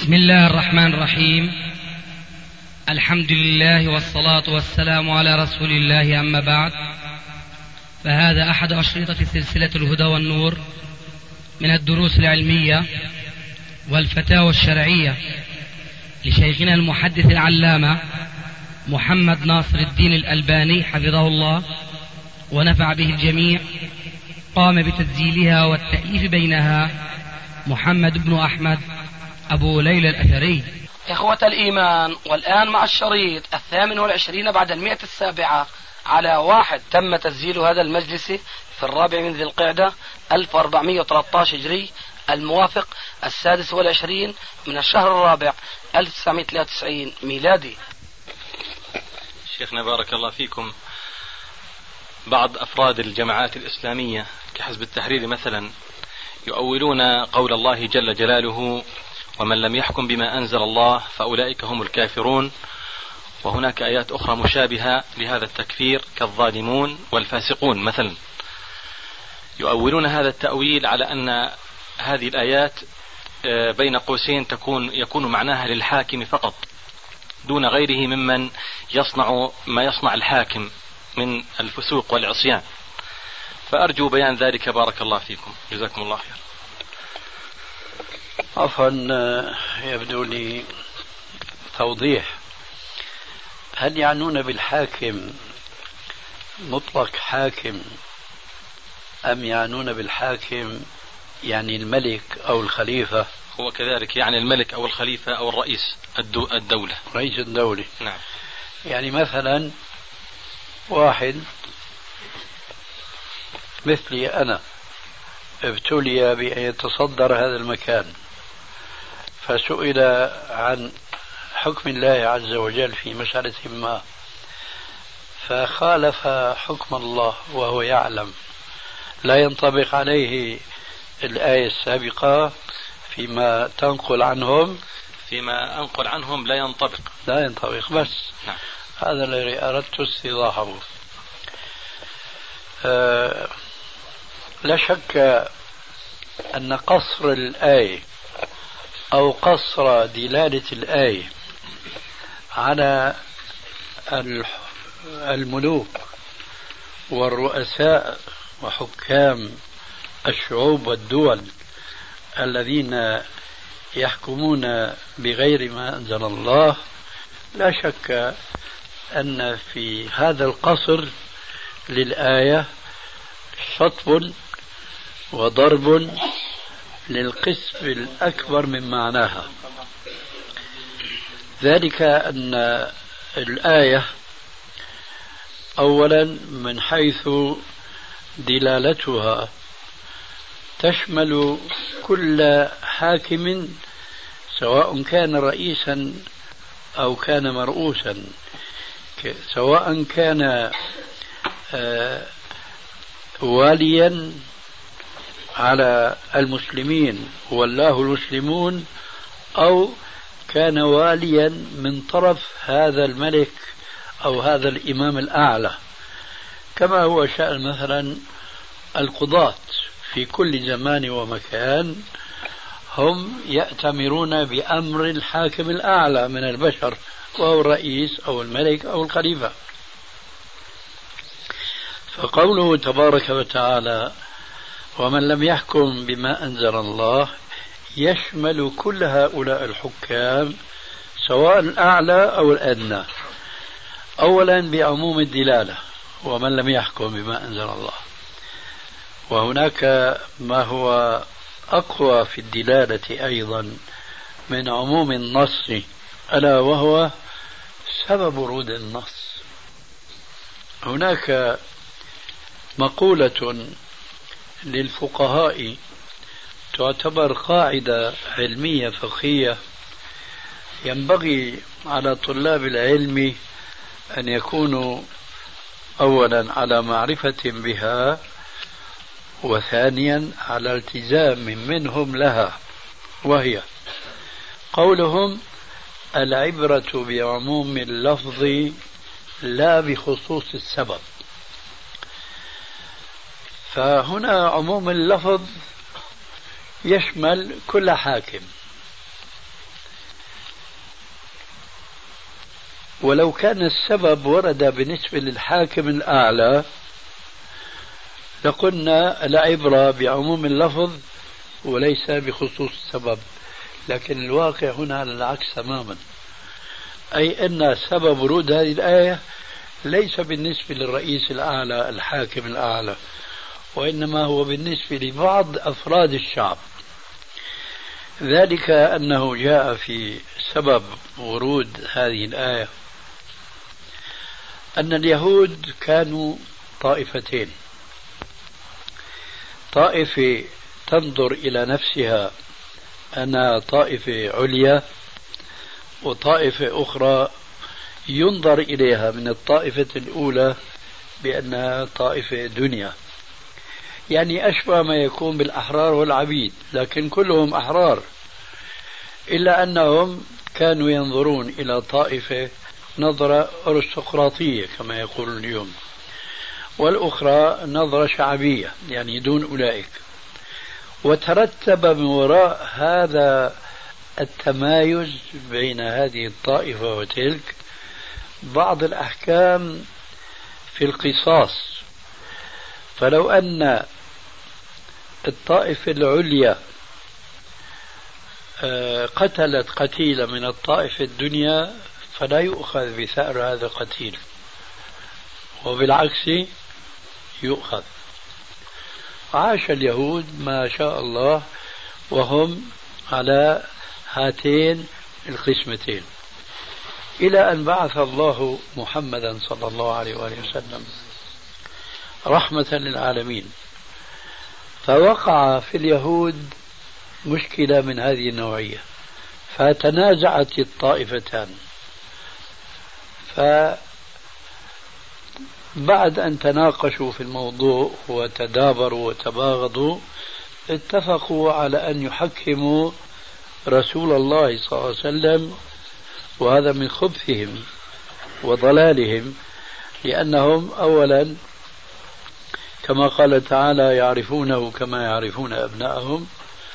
بسم الله الرحمن الرحيم. الحمد لله والصلاة والسلام على رسول الله، أما بعد، فهذا أحد أشرطة سلسلة الهدى والنور من الدروس العلمية والفتاوى الشرعية لشيخنا المحدث العلامة محمد ناصر الدين الألباني حفظه الله ونفع به الجميع. قام بتسجيلها والتأليف بينها محمد بن أحمد أبو ليلى الأثري. إخوة الإيمان، والآن مع الشريط 28 بعد 107 على 1. تم تسجيل هذا المجلس في 4 من ذي القعدة 1413 هجري، الموافق 26 من الشهر الرابع 1993 ميلادي. شيخنا بارك الله فيكم، بعض أفراد الجماعات الإسلامية كحزب التحرير مثلا يؤولون قول الله جل جلاله: ومن لم يحكم بما أنزل الله فأولئك هم الكافرون. وهناك آيات أخرى مشابهة لهذا التكفير كالظالمون والفاسقون مثلا. يؤولون هذا التأويل على أن هذه الآيات بين قوسين يكون معناها للحاكم فقط دون غيره ممن يصنع ما يصنع الحاكم من الفسوق والعصيان. فأرجو بيان ذلك بارك الله فيكم، جزاكم الله خير. عفوا، يبدو لي توضيح. هل يعنون بالحاكم مطلق حاكم أم يعنون بالحاكم يعني الملك أو الخليفة؟ هو كذلك يعني الملك أو الخليفة أو الرئيس الدولة، رئيس الدولة. نعم. يعني مثلا واحد مثلي أنا ابتلي بأن يتصدر هذا المكان، فسئل عن حكم الله عز وجل في مسألة ما، فخالف حكم الله وهو يعلم، لا ينطبق عليه الآية السابقة فيما تنقل عنهم. فيما أنقل عنهم لا ينطبق بس. نعم. هذا الذي أردت استيضاحه. لا شك أن قصر الآية أو قصر دلالة الآية على الملوك والرؤساء وحكام الشعوب والدول الذين يحكمون بغير ما أنزل الله، لا شك أن في هذا القصر للآية شطب وضرب للقسم الأكبر من معناها. ذلك أن الآية أولا من حيث دلالتها تشمل كل حاكم سواء كان رئيسا أو كان مرؤوسا، سواء كان واليا على المسلمين والله المسلمون، أو كان واليا من طرف هذا الملك أو هذا الإمام الأعلى، كما هو شأن مثلا القضاة في كل زمان ومكان، هم يأتمرون بأمر الحاكم الأعلى من البشر وهو الرئيس أو الملك أو الخليفة. فقوله تبارك وتعالى ومن لم يحكم بما أنزل الله يشمل كل هؤلاء الحكام سواء الأعلى أو الأدنى. أولا بعموم الدلالة ومن لم يحكم بما أنزل الله، وهناك ما هو أقوى في الدلالة أيضا من عموم النص، ألا وهو سبب ورود النص. هناك مقولة للفقهاء تعتبر قاعدة علمية فقهية ينبغي على طلاب العلم أن يكونوا أولا على معرفة بها، وثانيا على التزام منهم لها، وهي قولهم العبرة بعموم اللفظ لا بخصوص السبب. فهنا عموم اللفظ يشمل كل حاكم، ولو كان السبب ورد بالنسبة للحاكم الأعلى لقلنا العبرة بعموم اللفظ وليس بخصوص السبب، لكن الواقع هنا على العكس تماما، أي أن سبب ورود هذه الآية ليس بالنسبة للرئيس الأعلى الحاكم الأعلى، وإنما هو بالنسبة لبعض أفراد الشعب. ذلك أنه جاء في سبب ورود هذه الآية أن اليهود كانوا طائفتين، طائفة تنظر إلى نفسها أنها طائفة عليا، وطائفة أخرى ينظر إليها من الطائفة الأولى بأنها طائفة دنيا، يعني أشبه ما يكون بالأحرار والعبيد، لكن كلهم أحرار، إلا أنهم كانوا ينظرون إلى طائفة نظرة أرستقراطية كما يقولون اليوم، والأخرى نظرة شعبية يعني دون أولئك. وترتب من وراء هذا التمايز بين هذه الطائفة وتلك بعض الأحكام في القصاص. فلو أن الطائفة العليا قتلت قتيلا من الطائفة الدنيا فلا يؤخذ بثأر هذا القتيل، وبالعكس يؤخذ. عاش اليهود ما شاء الله وهم على هاتين القسمتين، إلى أن بعث الله محمدا صلى الله عليه وآله وسلم رحمة للعالمين، فوقع في اليهود مشكلة من هذه النوعية، فتنازعت الطائفتان، فبعد أن تناقشوا في الموضوع وتدابروا وتباغضوا اتفقوا على أن يحكموا رسول الله صلى الله عليه وسلم، وهذا من خبثهم وضلالهم، لأنهم أولا كما قال تعالى يعرفونه كما يعرفون أبنائهم،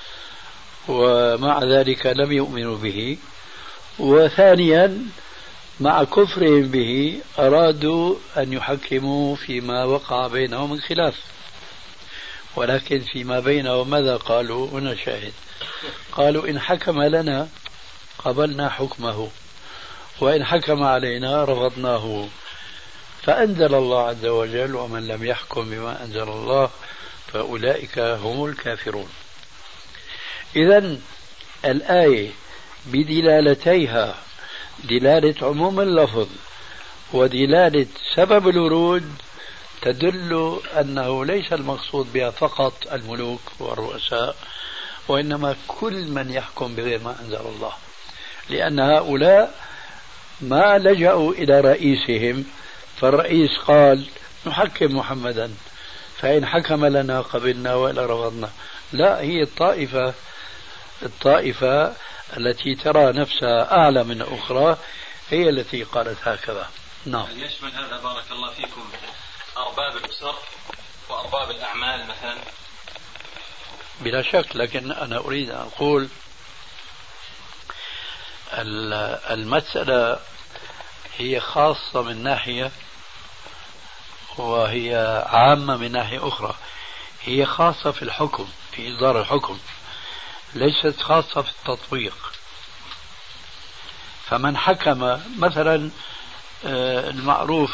ومع ذلك لم يؤمنوا به. وثانيا مع كفرهم به أرادوا أن يحكموا فيما وقع بينهم من خلاف، ولكن فيما بينهم ماذا قالوا؟ هنا شاهد، قالوا إن حكم لنا قبلنا حكمه وإن حكم علينا رفضناه. فأنزل الله عز وجل ومن لم يحكم بما أنزل الله فأولئك هم الكافرون. إذن الآية بدلالتيها، دلالة عموم اللفظ ودلالة سبب الورود، تدل أنه ليس المقصود بها فقط الملوك والرؤساء، وإنما كل من يحكم بغير ما أنزل الله، لأن هؤلاء ما لجأوا إلى رئيسهم، فالرئيس قال نحكم محمدا فإن حكم لنا قبلنا وإلا رفضنا. لا، هي الطائفة التي ترى نفسها أعلى من أخرى هي التي قالت هكذا. نعم. يشمل هذا بارك الله فيكم أرباب الأسر وأرباب الأعمال مثلا؟ بلا شك، لكن أنا أريد أن أقول المسألة هي خاصة من ناحية وهي عامة من ناحية أخرى. هي خاصة في الحكم، في إصدار الحكم، ليست خاصة في التطبيق. فمن حكم مثلا المعروف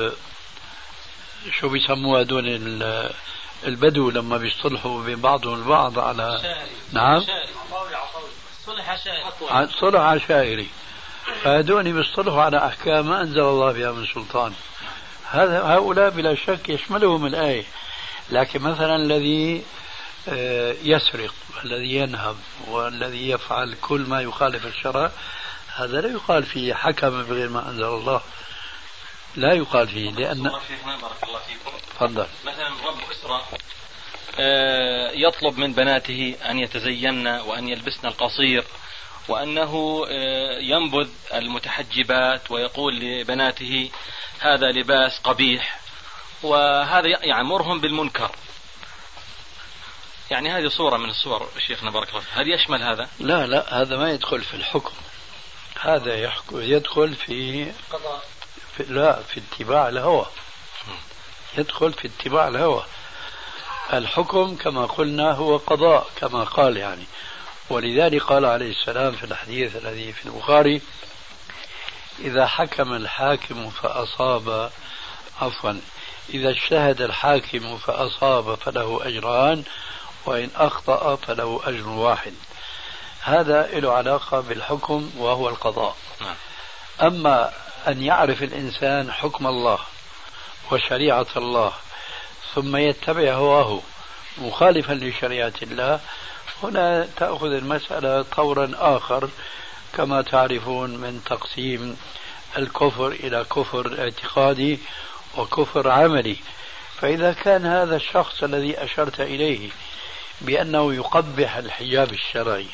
شو بيسموها دون البدو لما بيصطلحوا بين بعضهم البعض على شائري. نعم صلح عشائري، فهذول بيصطلحوا على أحكام ما أنزل الله بها من سلطان. هؤلاء بلا شك يشملهم الآية. لكن مثلا الذي يسرق والذي ينهب والذي يفعل كل ما يخالف الشرع، هذا لا يقال فيه حكم بغير ما أنزل الله، لا يقال فيه. لأن بارك الله فيكم تفضل. مثلا رب أسرة يطلب من بناته أن يتزين وأن يلبسن القصير، وأنه ينبذ المتحجبات ويقول لبناته هذا لباس قبيح، وهذا يأمرهم بالمنكر. يعني هذه صورة من الصور شيخنا بارك الله فيك، هل يشمل هذا؟ لا هذا ما يدخل في الحكم، هذا يدخل في قضاء. لا، في اتباع الهوى. يدخل في اتباع الهوى. الحكم كما قلنا هو قضاء كما قال يعني. ولذلك قال عليه السلام في الحديث الذي في البخاري: إذا حكم الحاكم فأصاب، عفوا، إذا اجتهد الحاكم فأصاب فله أجران، وإن أخطأ فله أجر واحد. هذا له علاقة بالحكم وهو القضاء. أما أن يعرف الإنسان حكم الله وشريعة الله ثم يتبع هواه مخالفا لشريعة الله، هنا تأخذ المسألة طورا آخر، كما تعرفون من تقسيم الكفر إلى كفر اعتقادي وكفر عملي. فإذا كان هذا الشخص الذي أشرت إليه بأنه يقبح الحجاب الشرعي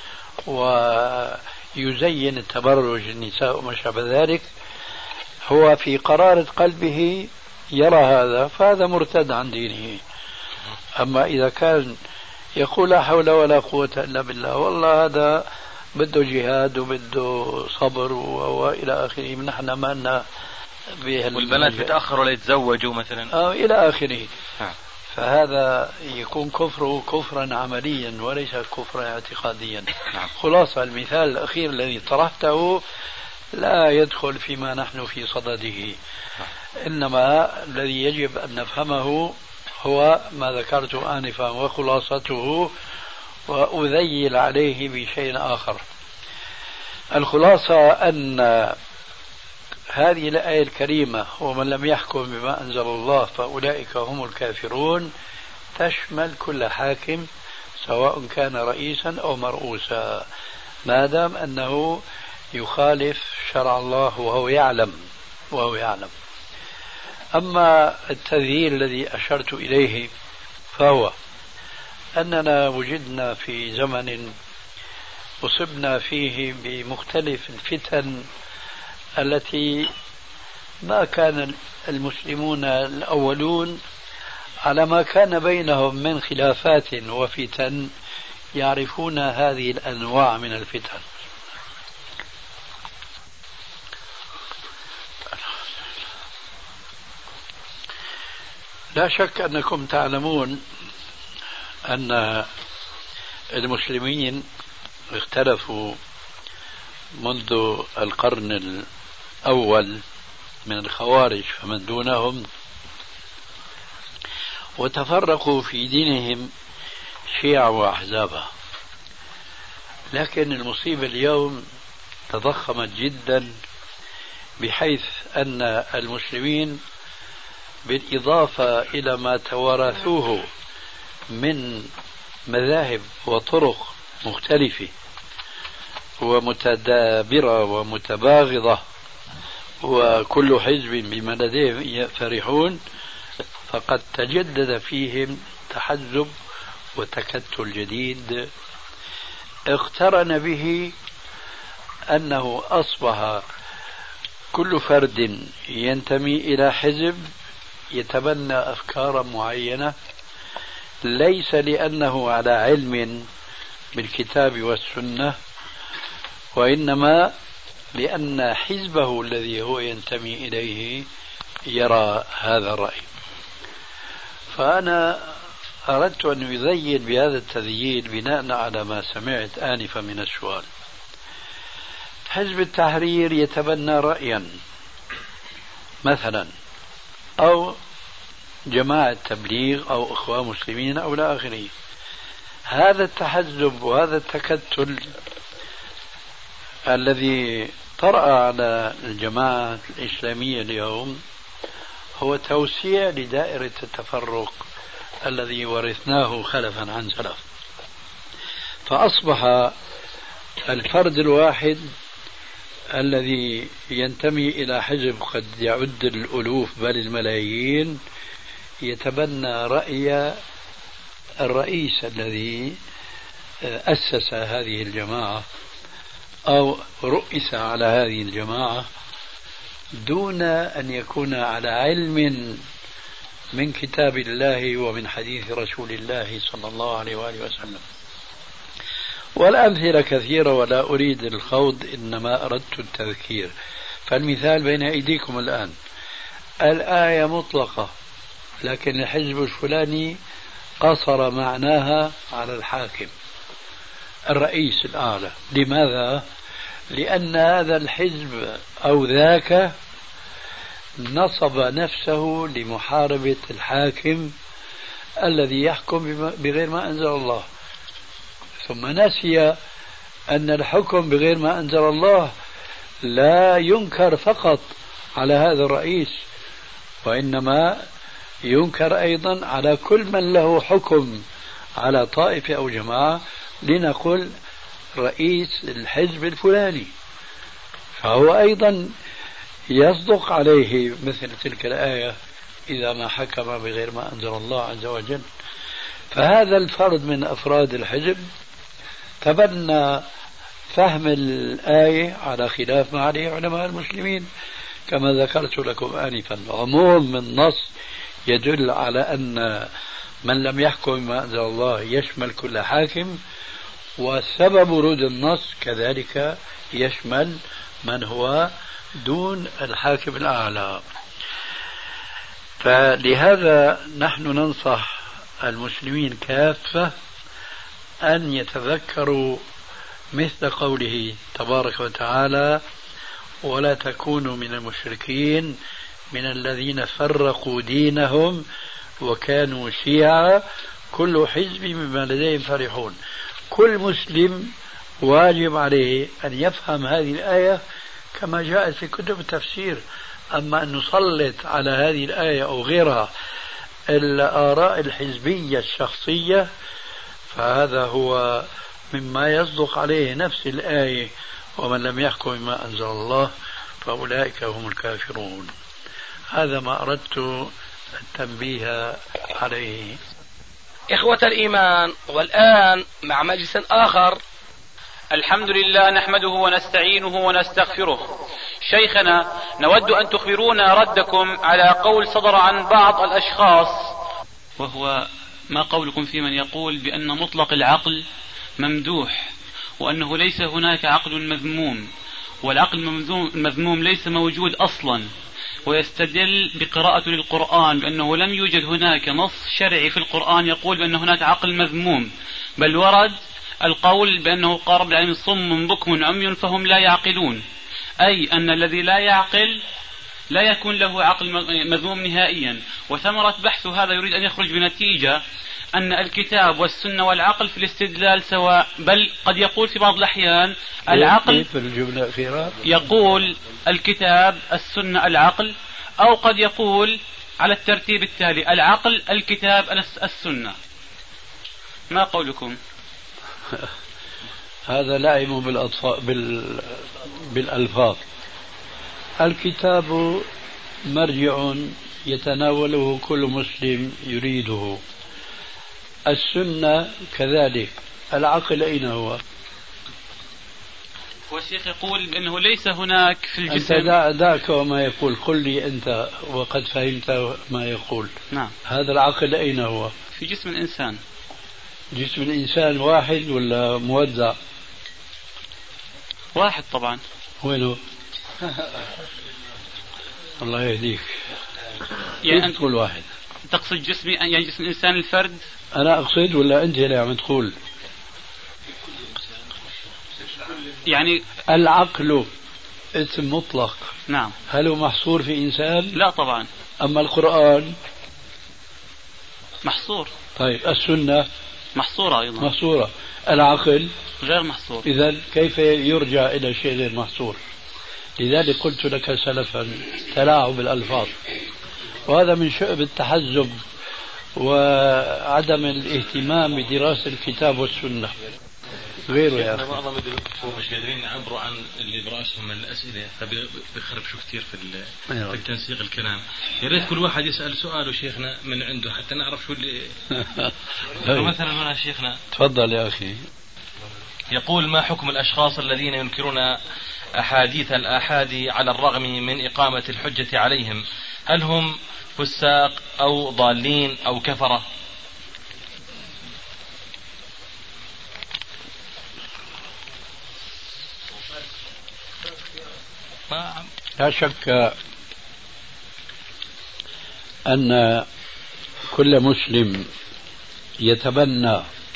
ويزين التبرج النساء وما شابه ذلك، هو في قرارة قلبه يرى هذا، فهذا مرتد عن دينه. أما إذا كان يقول لا حول ولا قوة إلا بالله، والله هذا بده جهاد وبده صبر وإلى آخره، نحن ما لنا والبنات بتأخروا ليتزوجوا مثلا إلى آخره، فهذا يكون كفره كفرا عمليا وليس كفرا اعتقاديا. خلاصة المثال الأخير الذي طرحته لا يدخل فيما نحن في صدده، إنما الذي يجب أن نفهمه هو ما ذكرت آنفا وخلاصته، وأذيل عليه بشيء آخر. الخلاصة أن هذه الآية الكريمة: ومن لم يحكم بما أنزل الله فأولئك هم الكافرون، تشمل كل حاكم سواء كان رئيسا أو مرؤوسا، ما دام أنه يخالف شرع الله وهو يعلم. أما التذييل الذي أشرت إليه فهو أننا وجدنا في زمن أصبنا فيه بمختلف الفتن التي ما كان المسلمون الأولون على ما كان بينهم من خلافات وفتن يعرفون هذه الأنواع من الفتن. لا شك أنكم تعلمون أن المسلمين اختلفوا منذ القرن الأول من الخوارج فمن دونهم، وتفرقوا في دينهم شيعا وأحزابا. لكن المصيبة اليوم تضخمت جدا، بحيث أن المسلمين بالإضافة إلى ما توارثوه من مذاهب وطرق مختلفة ومتدابرة ومتباغضة وكل حزب بما لديهم فرحون، فقد تجدد فيهم تحزب وتكتل جديد اقترن به أنه أصبح كل فرد ينتمي إلى حزب يتبنى أفكارا معينة، ليس لأنه على علم بالكتاب والسنة، وإنما لأن حزبه الذي هو ينتمي إليه يرى هذا الرأي. فأنا أردت أن يذيل بهذا التذييل بناء على ما سمعت آنفا من السؤال. حزب التحرير يتبنى رأيا مثلا، أو جماعة تبليغ أو إخوان مسلمين أو لا آخره. هذا التحزب وهذا التكتل الذي طرأ على الجماعة الإسلامية اليوم هو توسيع لدائرة التفرق الذي ورثناه خلفا عن سلف. فأصبح الفرد الواحد الذي ينتمي إلى حزب قد يعد الألوف بل الملايين يتبنى رأي الرئيس الذي أسس هذه الجماعة أو رؤس على هذه الجماعة، دون أن يكون على علم من كتاب الله ومن حديث رسول الله صلى الله عليه وآله وسلم. والأمثلة كثيرة ولا أريد الخوض، إنما أردت التذكير. فالمثال بين أيديكم الآن، الآية مطلقة لكن الحزب الفلاني قصر معناها على الحاكم الرئيس الأعلى. لماذا؟ لأن هذا الحزب أو ذاك نصب نفسه لمحاربة الحاكم الذي يحكم بغير ما أنزل الله، ثم نسي أن الحكم بغير ما أنزل الله لا ينكر فقط على هذا الرئيس، وإنما ينكر أيضا على كل من له حكم على طائفة أو جماعة، لنقل رئيس الحزب الفلاني، فهو أيضا يصدق عليه مثل تلك الآية إذا ما حكم بغير ما أنزل الله عز وجل. فهذا الفرد من أفراد الحزب تبنى فهم الآية على خلاف ما عليه علماء المسلمين كما ذكرت لكم آنفا. عموم النص يدل على أن من لم يحكم بما أنزل الله يشمل كل حاكم، وسبب ورود النص كذلك يشمل من هو دون الحاكم الأعلى. فلهذا نحن ننصح المسلمين كافة أن يتذكروا مثل قوله تبارك وتعالى: ولا تكونوا من المشركين من الذين فرقوا دينهم وكانوا شيعا كل حزب بما لديهم فرحون. كل مسلم واجب عليه أن يفهم هذه الآية كما جاءت في كتب التفسير. أما أن نسلط على هذه الآية أو غيرها الآراء الحزبية الشخصية فهذا هو مما يصدق عليه نفس الآية: ومن لم يحكم بما أنزل الله فأولئك هم الكافرون. هذا ما أردت التنبيه عليه. إخوة الإيمان، والآن مع مجلس آخر. الحمد لله نحمده ونستعينه ونستغفره. شيخنا، نود أن تخبرونا ردكم على قول صدر عن بعض الأشخاص، وهو ما قولكم في من يقول بأن مطلق العقل ممدوح وأنه ليس هناك عقل مذموم، والعقل المذموم ليس موجود أصلا، ويستدل بقراءة للقرآن بأنه لم يوجد هناك نص شرعي في القرآن يقول بأن هناك عقل مذموم، بل ورد القول بأنه قال رب العالمين: صم بكم عمي فهم لا يعقلون، أي أن الذي لا يعقل لا يكون له عقل مذموم نهائيا. وثمرة بحث هذا يريد أن يخرج بنتيجة أن الكتاب والسنة والعقل في الاستدلال سواء، بل قد يقول في بعض الأحيان العقل في الجملة الأخيرة يقول الكتاب السنة العقل، أو قد يقول على الترتيب التالي: العقل الكتاب السنة. ما قولكم؟ هذا لعب بالألفاظ. الكتاب مرجع يتناوله كل مسلم يريده، السنة كذلك، العقل أين هو؟ والشيخ يقول بأنه ليس هناك في الجسم. أنت دعك وما يقول، قل لي أنت وقد فهمت ما يقول. نعم. هذا العقل أين هو؟ في جسم الإنسان. جسم الإنسان واحد ولا موزع؟ واحد طبعا. وينه؟ الله يهديك. يعني أنت تقول واحد، تقصد جسمي يعني جسم الإنسان الفرد؟ أنا أقصد ولا أنت اللي عم تقول؟ يعني العقل اسم مطلق. نعم. هل هو محصور في إنسان؟ لا طبعا. أما القرآن محصور. طيب السنة محصورة أيضا. محصورة. العقل غير محصور. إذا كيف يرجع إلى شيء غير محصور؟ لذلك قلت لك سلفا تلاعب الألفاظ، وهذا من شؤم التحزب وعدم الاهتمام بدراسة الكتاب والسنة. غيره يا أخي معظم الدكتور مش قادرين يعبروا عن اللي براسهم من الأسئلة، فبيخربشوا كثير في التنسيق الكلام. يا ريت كل واحد يسأل سؤاله شيخنا من عنده حتى نعرف شو اللي مثلا هنا شيخنا. تفضل يا أخي. يقول: ما حكم الأشخاص الذين ينكرون أحاديث الآحاد على الرغم من إقامة الحجة عليهم؟ هل هم فساق أو ضالين أو كفرة؟ لا شك أن كل مسلم يتبنى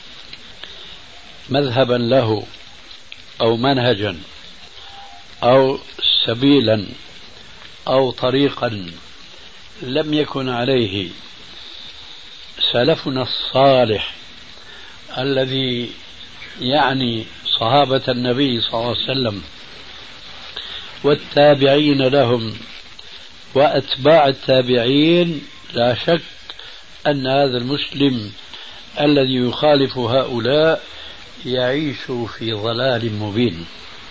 مذهبا له أو منهجا أو سبيلا أو طريقا لم يكن عليه سلفنا الصالح الذي يعني صحابة النبي صلى الله عليه وسلم والتابعين لهم وأتباع التابعين، لا شك أن هذا المسلم الذي يخالف هؤلاء يعيش في ضلال مبين.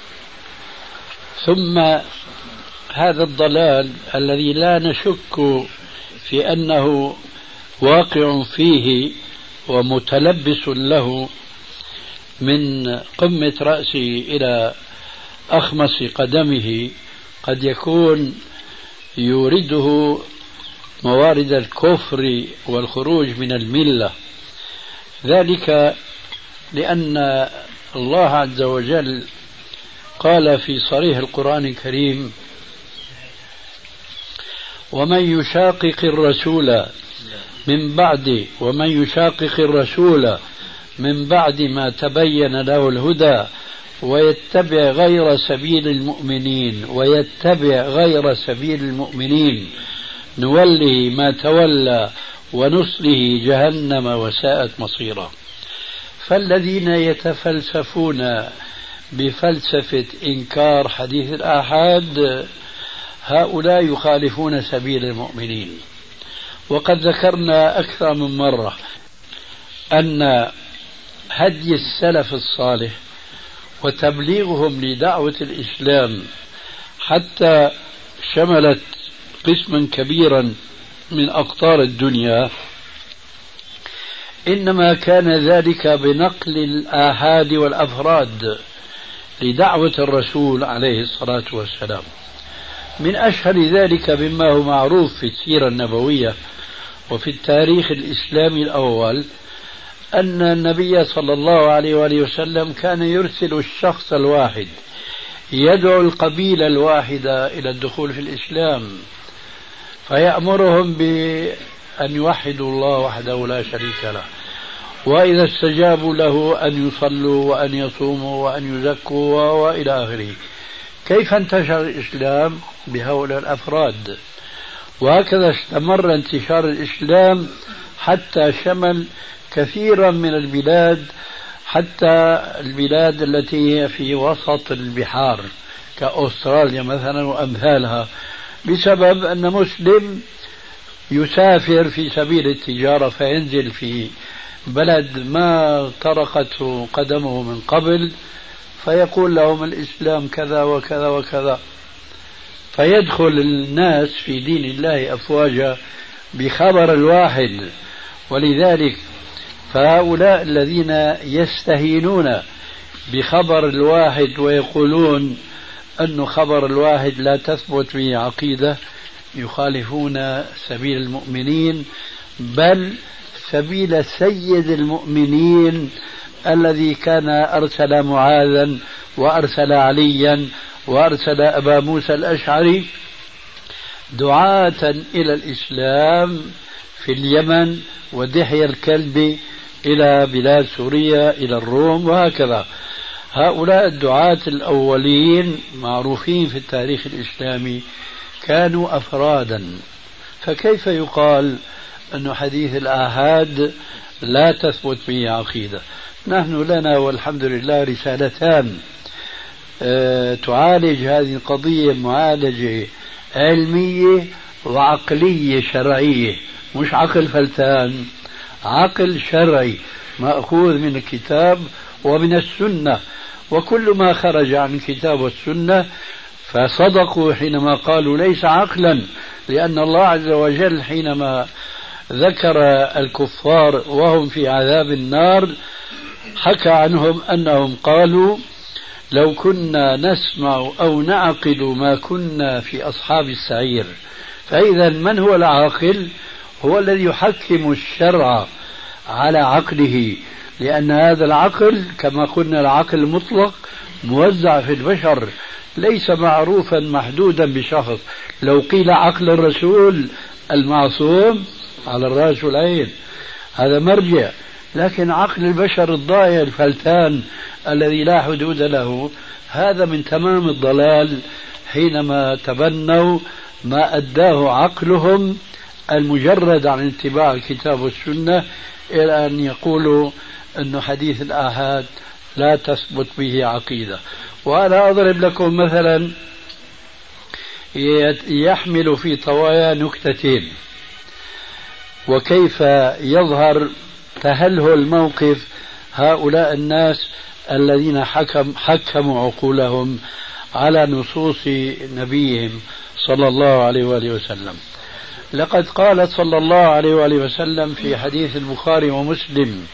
ثم هذا الضلال الذي لا نشك في أنه واقع فيه ومتلبس له من قمة رأسه إلى أخمص قدمه، قد يكون يورده موارد الكفر والخروج من الملة، ذلك لأن الله عز وجل قال في صريح القرآن الكريم: ومن يشاقق الرسول من بعد ما تبين له الهدى ويتبع غير سبيل المؤمنين نوله ما تولى ونصله جهنم وساءت مصيرا. فالذين يتفلسفون بفلسفة إنكار حديث الآحاد هؤلاء يخالفون سبيل المؤمنين. وقد ذكرنا أكثر من مرة أن هدي السلف الصالح وتبليغهم لدعوة الإسلام حتى شملت قسما كبيرا من أقطار الدنيا إنما كان ذلك بنقل الآحاد والأفراد لدعوة الرسول عليه الصلاة والسلام. من أشهر ذلك مما هو معروف في السيرة النبوية وفي التاريخ الإسلامي الأول أن النبي صلى الله عليه وآله وسلم كان يرسل الشخص الواحد يدعو القبيلة الواحدة إلى الدخول في الإسلام، فيأمرهم بأن يوحدوا الله وحده لا شريك له، وإذا استجابوا له أن يصلوا وأن يصوموا وأن يزكوا وإلى آخره. كيف انتشر الإسلام؟ بهؤلاء الأفراد. وهكذا استمر انتشار الإسلام حتى شمل كثيرا من البلاد، حتى البلاد التي هي في وسط البحار كأستراليا مثلا وأمثالها، بسبب أن مسلم يسافر في سبيل التجارة فينزل في بلد ما طرقته قدمه من قبل فيقول لهم الإسلام كذا وكذا وكذا، فيدخل الناس في دين الله أفواجا بخبر الواحد. ولذلك فهؤلاء الذين يستهينون بخبر الواحد ويقولون أن خبر الواحد لا تثبت به عقيدة يخالفون سبيل المؤمنين، بل سبيل سيد المؤمنين الذي كان أرسل معاذا وأرسل عليا وأرسل أبا موسى الأشعري دعاة إلى الإسلام في اليمن ودحية الكلب إلى بلاد سوريا إلى الروم وهكذا. هؤلاء الدعاة الأولين معروفين في التاريخ الإسلامي كانوا أفرادا، فكيف يقال أن حديث الآحاد لا تثبت به عقيدة؟ نحن لنا والحمد لله رسالتان تعالج هذه القضية معالجة علمية وعقلية شرعية، مش عقل فلتان، عقل شرعي مأخوذ من الكتاب ومن السنة، وكل ما خرج عن الكتاب والسنة فصدقوا حينما قالوا ليس عقلا، لأن الله عز وجل حينما ذكر الكفار وهم في عذاب النار حكى عنهم أنهم قالوا لو كنا نسمع أو نعقل ما كنا في أصحاب السعير. فإذا من هو العاقل؟ هو الذي يحكم الشرع على عقله، لأن هذا العقل كما قلنا العقل المطلق موزع في البشر، ليس معروفا محدودا بشخص. لو قيل عقل الرسول المعصوم على الرأس والعين هذا مرجع، لكن عقل البشر الضائع الفلتان الذي لا حدود له هذا من تمام الضلال، حينما تبنوا ما أداه عقلهم المجرد عن اتباع الكتاب والسنة إلى أن يقولوا أن حديث الآحاد لا تثبت به عقيدة. وأنا أضرب لكم مثلا يحمل في طوايا نكتتين، وكيف يظهر تهلهل موقف هؤلاء الناس الذين حكموا عقولهم على نصوص نبيهم صلى الله عليه وآله وسلم. لقد قال صلى الله عليه وآله وسلم في حديث البخاري ومسلم: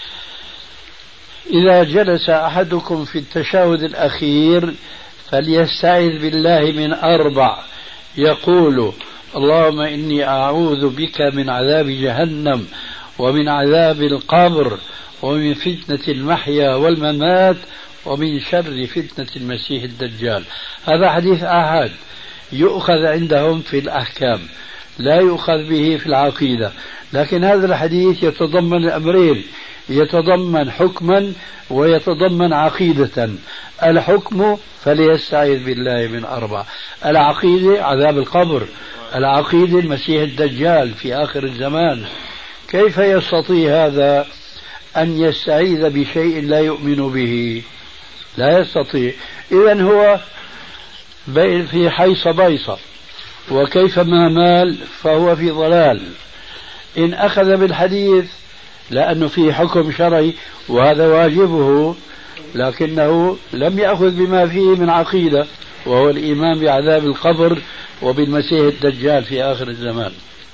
إذا جلس أحدكم في التشهد الأخير فليستعذ بالله من 4، يقول: اللهم إني أعوذ بك من عذاب جهنم ومن عذاب القبر ومن فتنة المحيا والممات ومن شر فتنة المسيح الدجال. هذا حديث آحاد يؤخذ عندهم في الأحكام، لا يؤخذ به في العقيدة، لكن هذا الحديث يتضمن الأمرين، يتضمن حكما ويتضمن عقيدة. الحكم فليستعذ بالله من 4، العقيدة عذاب القبر، العقيدة المسيح الدجال في آخر الزمان. كيف يستطيع هذا أن يستعيذ بشيء لا يؤمن به؟ لا يستطيع. إذن هو في حيص بيصة، وكيفما مال فهو في ضلال. إن أخذ بالحديث لأنه فيه حكم شرعي وهذا واجبه، لكنه لم يأخذ بما فيه من عقيدة، وهو الإيمان بعذاب القبر وبالمسيح الدجال في آخر الزمان.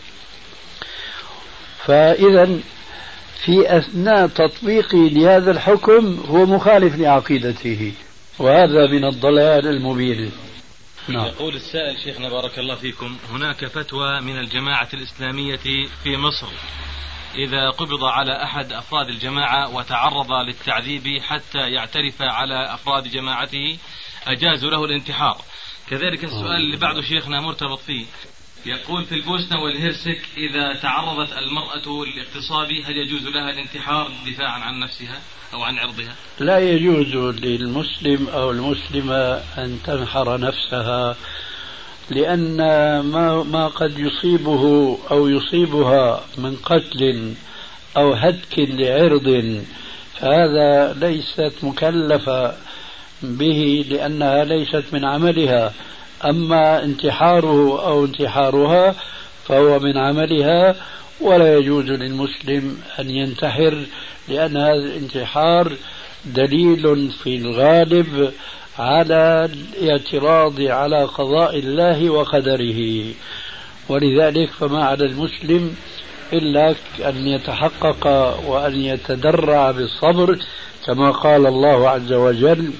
فإذا في أثناء تطبيقه لهذا الحكم هو مخالف لعقيدته، وهذا من الضلال المبين. نعم. يقول السائل: شيخنا بارك الله فيكم، هناك فتوى من الجماعة الإسلامية في مصر: إذا قبض على أحد أفراد الجماعة وتعرض للتعذيب حتى يعترف على أفراد جماعته أجازوا له الانتحار. كذلك السؤال اللي بعده شيخنا مرتبط فيه، يقول: في البوسنة والهرسك إذا تعرضت المرأة للاغتصاب هل يجوز لها الانتحار دفاعا عن نفسها أو عن عرضها؟ لا يجوز للمسلم أو المسلمة أن تنحر نفسها، لأن ما قد يصيبه أو يصيبها من قتل أو هتك لعرض فهذا ليست مكلفة به، لأنها ليست من عملها. أما انتحاره أو انتحارها فهو من عملها، ولا يجوز للمسلم أن ينتحر، لأن هذا الانتحار دليل في الغالب على الاعتراض على قضاء الله وقدره. ولذلك فما على المسلم إلا أن يتحقق وأن يتدرع بالصبر، كما قال الله عز وجل: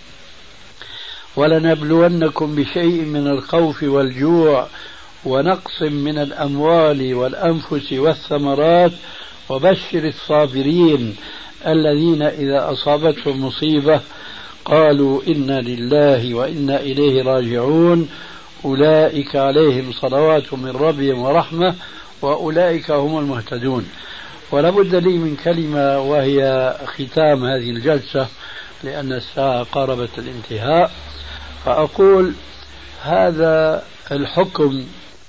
ولنبلونكم بشيء من الخوف والجوع ونقص من الأموال والأنفس والثمرات وبشر الصابرين الذين إذا أصابتهم مصيبة قالوا إنا لله وإنا إليه راجعون أولئك عليهم صلوات من ربهم ورحمة وأولئك هم المهتدون. ولابد لي من كلمة وهي ختام هذه الجلسة، لأن الساعة قاربت الانتهاء، فأقول: هذا الحكم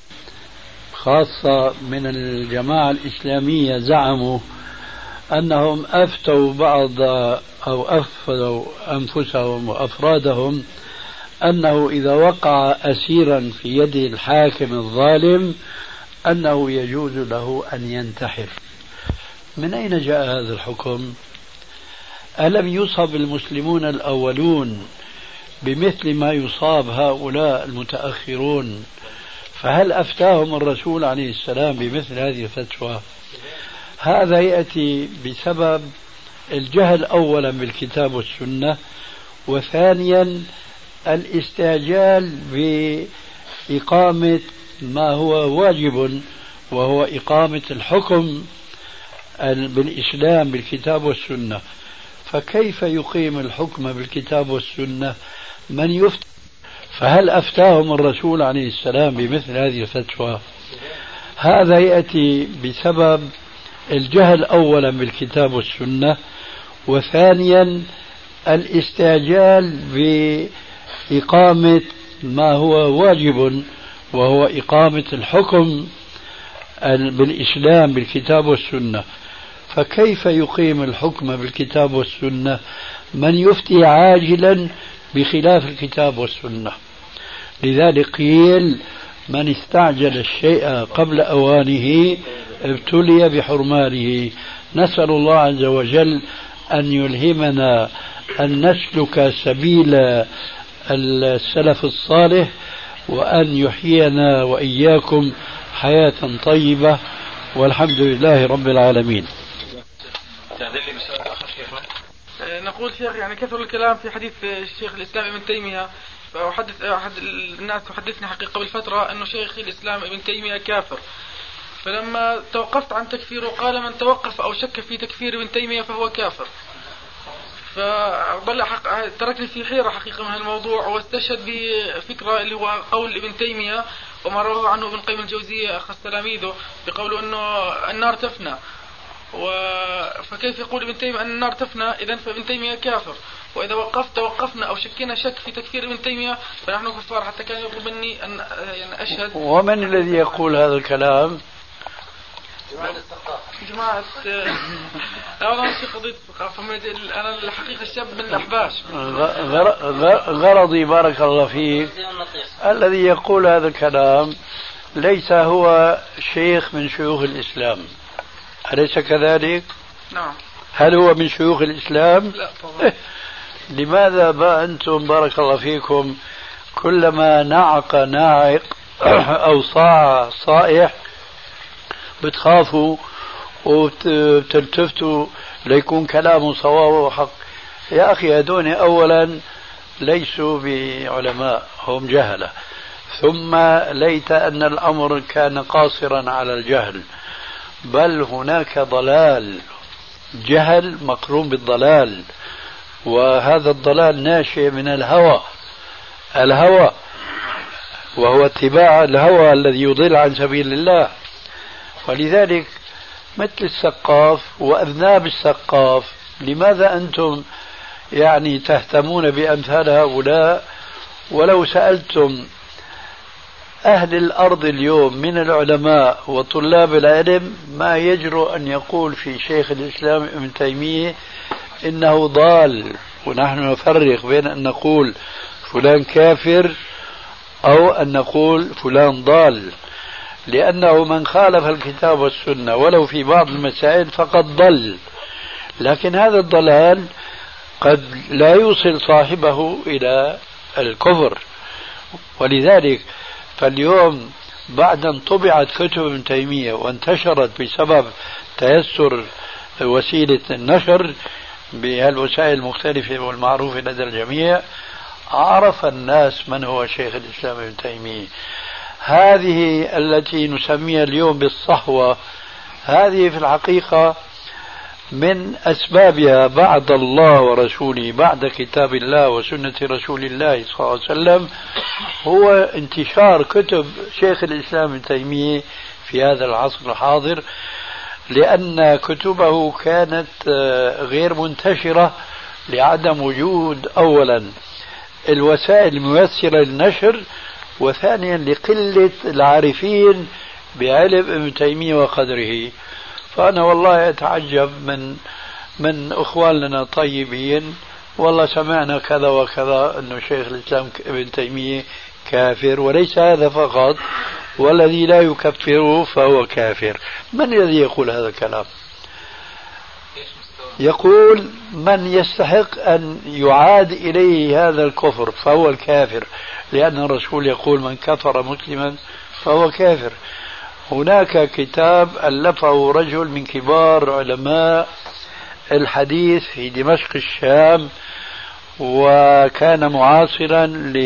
خاصة من الجماعة الإسلامية زعموا أنهم أفتوا بعض أو أفتوا أنفسهم وأفرادهم أنه إذا وقع أسيرا في يد الحاكم الظالم أنه يجوز له أن ينتحر. من أين جاء هذا الحكم؟ ألم يصب المسلمون الأولون بمثل ما يصاب هؤلاء المتأخرون؟ فهل أفتاهم الرسول عليه السلام بمثل هذه الفتوى؟ هذا يأتي بسبب الجهل أولا بالكتاب والسنة، وثانيا الاستعجال بإقامة ما هو واجب، وهو إقامة الحكم بالإسلام بالكتاب والسنة. فكيف يقيم الحكم بالكتاب والسنة من يفتي فهل أفتاهم الرسول عليه السلام بمثل هذه الفتوى؟ هذا يأتي بسبب الجهل أولا بالكتاب والسنة، وثانيا الاستعجال بإقامة ما هو واجب، وهو إقامة الحكم بالإسلام بالكتاب والسنة. فكيف يقيم الحكم بالكتاب والسنة من يفتي عاجلا بخلاف الكتاب والسنة؟ لذلك قيل من استعجل الشيء قبل أوانه ابتلي بحرمانه. نسأل الله عز وجل أن يلهمنا أن نسلك سبيل السلف الصالح، وأن يحيينا وإياكم حياة طيبة، والحمد لله رب العالمين. نقول شيخ يعني كثر الكلام في حديث الشيخ الإسلام ابن تيمية، أحد الناس تحدثني حقيقة قبل فترة أنه شيخ الإسلام ابن تيمية كافر، فلما توقفت عن تكفيره قال من توقف أو شك في تكفير ابن تيمية فهو كافر. تركني في حيرة حقيقة من الموضوع، واستشهد بفكرة اللي هو قول ابن تيمية وما رواه عنه ابن قيم الجوزية أخذ تلاميذه بقوله أنه النار تفنى، فكيف يقول ابن تيمية أن النار تفنى؟ إذن فابن تيمية كافر، وإذا توقفنا أو شكينا شك في تكفير ابن تيمية فنحن كفار، حتى كان يطلب مني أن يعني أشهد. ومن الذي يقول هذا الكلام؟ جماعة أولا في قضية الثقافة. أنا الحقيقة الشاب من الأحباش. غرضي بارك الله فيك الذي يقول هذا الكلام ليس هو شيخ من شيوخ الإسلام، أليس كذلك؟ نعم. هل هو من شيوخ الإسلام؟ لا طبعا. لماذا بقى أنتم بارك الله فيكم كلما نعق ناعق أو صاع صائح بتخافوا وبتلتفتوا ليكون كلامه صواب وحق؟ يا أخي هدون أولا ليسوا بعلماء، هم جهلة، ثم ليت أن الأمر كان قاصرا على الجهل، بل هناك ضلال، جهل مقرون بالضلال، وهذا الضلال ناشئ من الهوى وهو اتباع الهوى الذي يضل عن سبيل الله. ولذلك مثل السقاف وأذناب السقاف، لماذا أنتم يعني تهتمون بأمثال هؤلاء؟ ولو سألتم أهل الأرض اليوم من العلماء وطلاب العلم ما يجرؤ أن يقول في شيخ الإسلام ابن تيمية إنه ضال. ونحن نفرق بين أن نقول فلان كافر أو أن نقول فلان ضال، لأنه من خالف الكتاب والسنة ولو في بعض المسائل فقد ضل، لكن هذا الضلال قد لا يوصل صاحبه إلى الكفر. ولذلك فاليوم بعد أن طبعت كتب ابن تيمية وانتشرت بسبب تيسر وسيلة النشر بهالوسائل المختلفة والمعروفة لدى الجميع، عرف الناس من هو شيخ الإسلام ابن تيمية. هذه التي نسميها اليوم بالصحوة، هذه في الحقيقة من أسبابها بعد الله ورسوله، بعد كتاب الله وسنة رسول الله صلى الله عليه وسلم، هو انتشار كتب شيخ الإسلام ابن تيمية في هذا العصر الحاضر، لأن كتبه كانت غير منتشرة لعدم وجود أولا الوسائل الميسرة للنشر، وثانيا لقلة العارفين بعلم ابن تيمية وقدره. فأنا والله أتعجب من أخواننا طيبين، والله سمعنا كذا وكذا أنه شيخ الإسلام ابن تيمية كافر، وليس هذا فقط، والذي لا يكفره فهو كافر. من الذي يقول هذا الكلام؟ يقول من يستحق أن يعاد إليه هذا الكفر فهو الكافر، لأن الرسول يقول من كفر مسلما فهو كافر. هناك كتاب ألفه رجل من كبار علماء الحديث في دمشق الشام، وكان معاصرا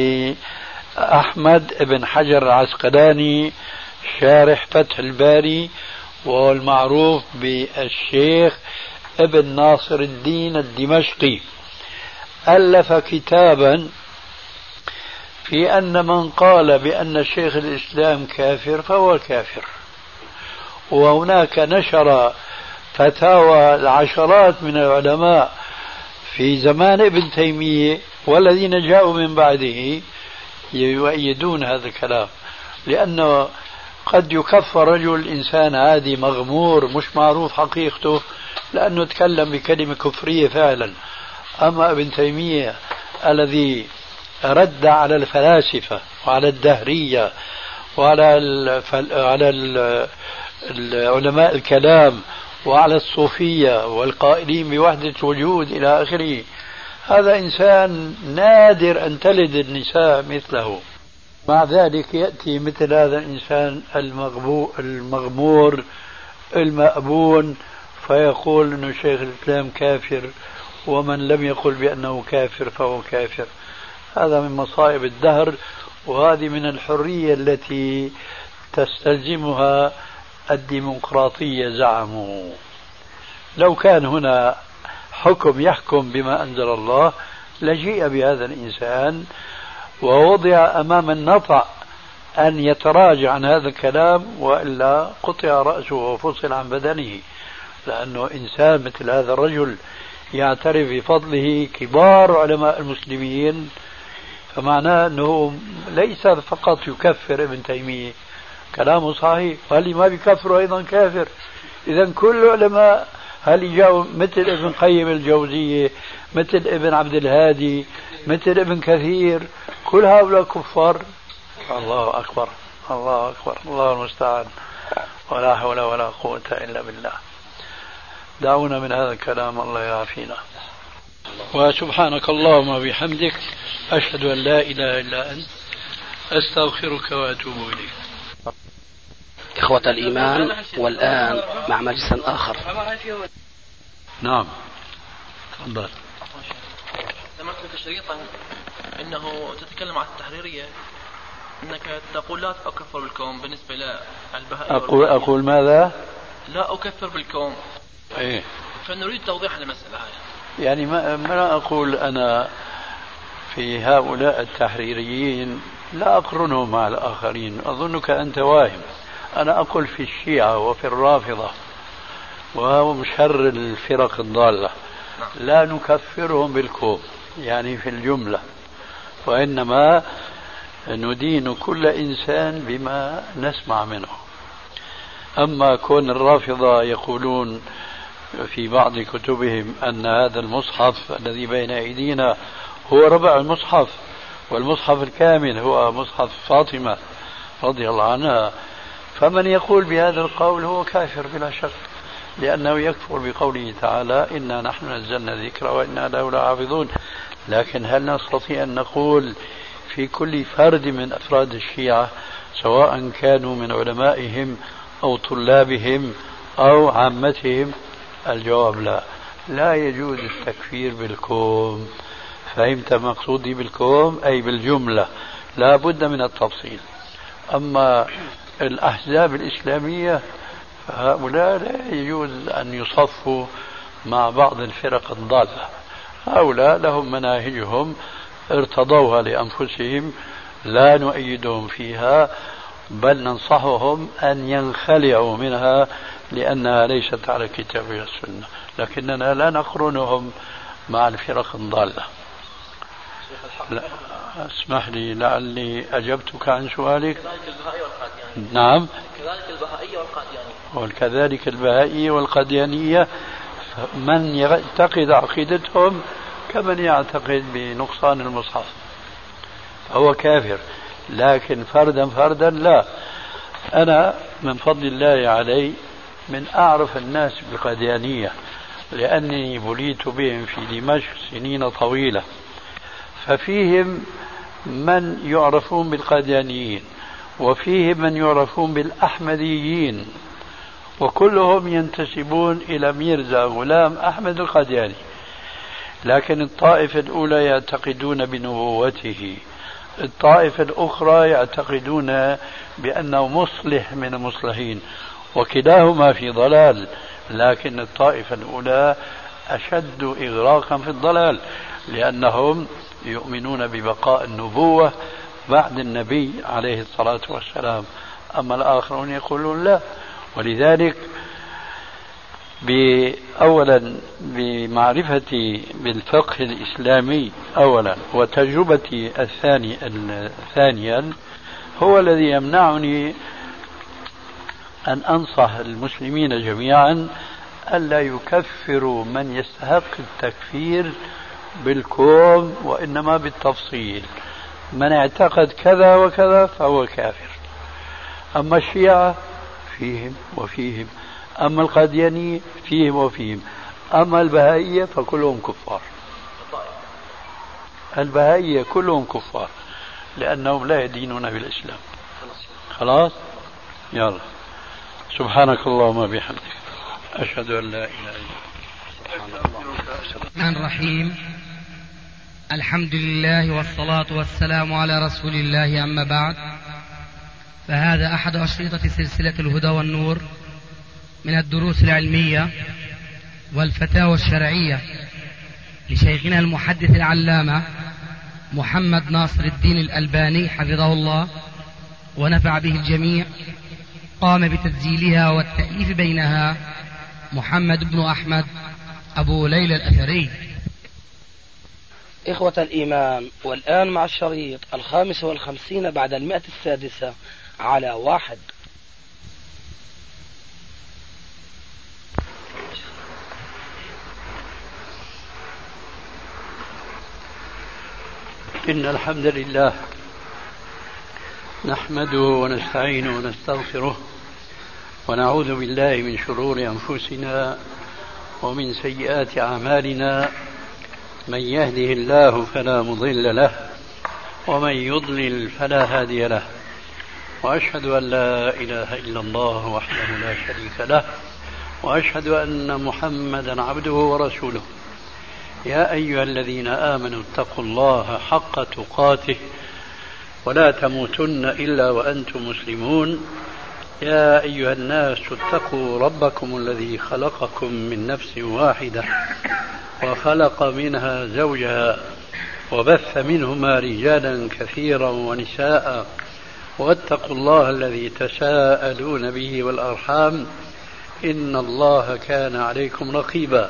لأحمد بن حجر العسقلاني شارح فتح الباري، وهو المعروف بالشيخ ابن ناصر الدين الدمشقي. ألف كتابا في أن من قال بأن شيخ الإسلام كافر فهو كافر. وهناك نشر فتاوى العشرات من العلماء في زمان ابن تيمية والذين جاءوا من بعده يؤيدون هذا الكلام، لأنه قد يكفر رجل إنسان عادي مغمور مش معروف حقيقته لأنه تكلم بكلمة كفرية فعلا. أما ابن تيمية الذي رد على الفلاسفة وعلى الدهرية وعلى علماء الكلام وعلى الصوفية والقائلين بوحدة الوجود إلى آخره، هذا إنسان نادر أن تلد النساء مثله. مع ذلك يأتي مثل هذا الإنسان المغمور المأبون فيقول أنه شيخ الإسلام كافر، ومن لم يقل بأنه كافر فهو كافر. هذا من مصائب الدهر، وهذه من الحرية التي تستلزمها الديمقراطية زعموا. لو كان هنا حكم يحكم بما أنزل الله لجيء بهذا الإنسان ووضع أمام النطع أن يتراجع عن هذا الكلام، وإلا قطع رأسه وفصل عن بدنه. لأنه إنسان مثل هذا الرجل يعترف بفضله كبار علماء المسلمين، فمعناه أنه ليس فقط يكفر ابن تيمية، كلامه صحيح، وهل ما بيكفر أيضا كافر. إذا كل علماء هل جاءوا مثل ابن قيم الجوزية، مثل ابن عبد الهادي، مثل ابن كثير، كل هؤلاء كفار. الله أكبر الله أكبر، الله المستعان، ولا حول ولا قوة إلا بالله. دعونا من هذا الكلام، الله يعافينا. وسبحانك اللهم وبحمدك، أشهد أن لا إله إلا أنت، أستغفرك وأتوب إليك. إخوة الإيمان، والآن مع مجلس آخر. نعم تفضل. سمعت تشريطا أنه تتكلم عن التحريرية، أنك تقول لا أكفر بالكون بالنسبة للبهائي. أقول ماذا؟ لا أكفر بالكون. إيه؟ فنريد توضيح المسألة هاي. يعني ما أقول أنا في هؤلاء التحريريين لا أقرنهم مع الآخرين، أظنك أنت واهم. أنا أقول في الشيعة وفي الرافضة وهو شر الفرق الضالة لا نكفرهم بالكون يعني في الجملة، وإنما ندين كل إنسان بما نسمع منه. أما كون الرافضة يقولون في بعض كتبهم أن هذا المصحف الذي بين أيدينا هو ربع المصحف، والمصحف الكامل هو مصحف فاطمة رضي الله عنها، فمن يقول بهذا القول هو كافر بلا شك، لأنه يكفر بقوله تعالى إنا نحن نزلنا الذكر وإنا له لحافظون. لكن هل نستطيع أن نقول في كل فرد من أفراد الشيعة سواء كانوا من علمائهم أو طلابهم أو عامتهم؟ الجواب لا، لا يجوز التكفير بالكوم. فهمت مقصودي بالكوم؟ أي بالجملة، لا بد من التفصيل. أما الأحزاب الإسلامية فهؤلاء لا يجوز أن يصفوا مع بعض الفرق الضالة، هؤلاء لهم مناهجهم ارتضوها لأنفسهم، لا نؤيدهم فيها بل ننصحهم أن ينخلعوا منها لأنها ليست على الكتاب والسنة، لكننا لا نقرنهم مع الفرق الضالة. لا اسمح لي لعلي أجبتك عن سؤالك. نعم، كذلك البهائية والقاديانية. وكذلك البهائية والقاديانية من يعتقد عقيدتهم كمن يعتقد بنقصان المصحف هو كافر، لكن فردا فردا لا. أنا من فضل الله علي من أعرف الناس بالقاديانية، لأنني بليت بهم في دمشق سنين طويلة، ففيهم من يعرفون بالقاديانيين وفيهم من يعرفون بالأحمديين، وكلهم ينتسبون إلى ميرزا غلام أحمد القادياني، لكن الطائفة الأولى يعتقدون بنبوته، الطائفة الأخرى يعتقدون بأنه مصلح من المصلحين، وكلاهما في ضلال، لكن الطائفة الأولى أشد إغراقا في الضلال، لأنهم يؤمنون ببقاء النبوة بعد النبي عليه الصلاة والسلام، أما الآخرون يقولون لا. ولذلك أولا بمعرفتي بالفقه الإسلامي أولا وتجربتي ثانيا هو الذي يمنعني أن أنصح المسلمين جميعا ألا يكفروا من يستحق التكفير بالكوم، وإنما بالتفصيل. من اعتقد كذا وكذا فهو كافر. أما الشيعة فيهم وفيهم، أما القاديانية فيهم وفيهم، أما البهائية فكلهم كفار. البهائية كلهم كفار لأنهم لا يدينون بالإسلام. خلاص يلا، سبحانك اللهم وبحمدك أشهد أن لا إله إلا أنت. الرحمن الرحيم. الحمد لله والصلاة والسلام على رسول الله، أما بعد، فهذا أحد أشرطة سلسلة الهدى والنور من الدروس العلمية والفتاوى الشرعية لشيخنا المحدث العلامة محمد ناصر الدين الألباني حفظه الله ونفع به الجميع. قام بتسجيلها والتأليف بينها محمد بن أحمد أبو ليلى الأثري. إخوة الإيمان، والآن مع الشريط 55 بعد 106 على 1. إن الحمد لله نحمده ونستعينه ونستغفره ونعوذ بالله من شرور أنفسنا ومن سيئات أعمالنا. من يهده الله فلا مضل له ومن يضلل فلا هادي له، وأشهد أن لا إله إلا الله وحده لا شريك له، وأشهد أن محمدا عبده ورسوله. يا أيها الذين آمنوا اتقوا الله حق تقاته ولا تموتن إلا وأنتم مسلمون. يا أيها الناس اتقوا ربكم الذي خلقكم من نفس واحدة وخلق منها زوجها وبث منهما رجالا كثيرا ونساء، واتقوا الله الذي تساءلون به والأرحام إن الله كان عليكم رقيبا.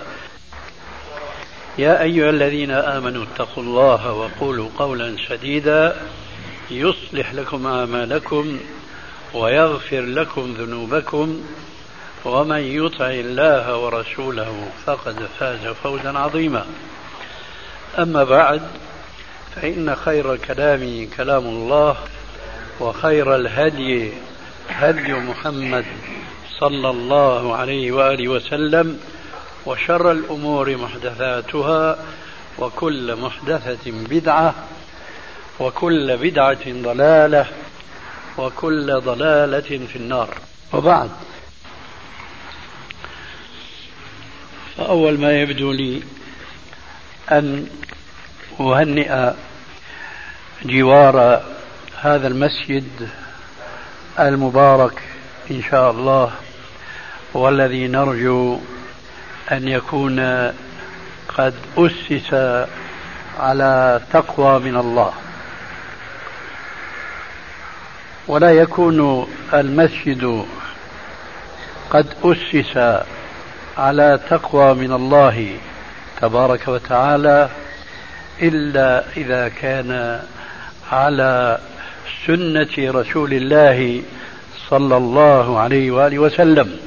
يا أيها الذين آمنوا اتقوا الله وقولوا قولا سديدا يصلح لكم أعمالكم ويغفر لكم ذنوبكم، ومن يطع الله ورسوله فقد فاز فوزا عظيما. أما بعد، فإن خير الكلام كلام الله، وخير الهدي هدي محمد صلى الله عليه وآله وسلم، وشر الأمور محدثاتها، وكل محدثة بدعة، وكل بدعة ضلالة، وكل ضلالة في النار. وبعد، فأول ما يبدو لي أن أهنئ جوار هذا المسجد المبارك إن شاء الله، والذي نرجو أن يكون قد أسس على تقوى من الله، ولا يكون المسجد قد أسس على تقوى من الله تبارك وتعالى إلا إذا كان على سنة رسول الله صلى الله عليه وآله وسلم.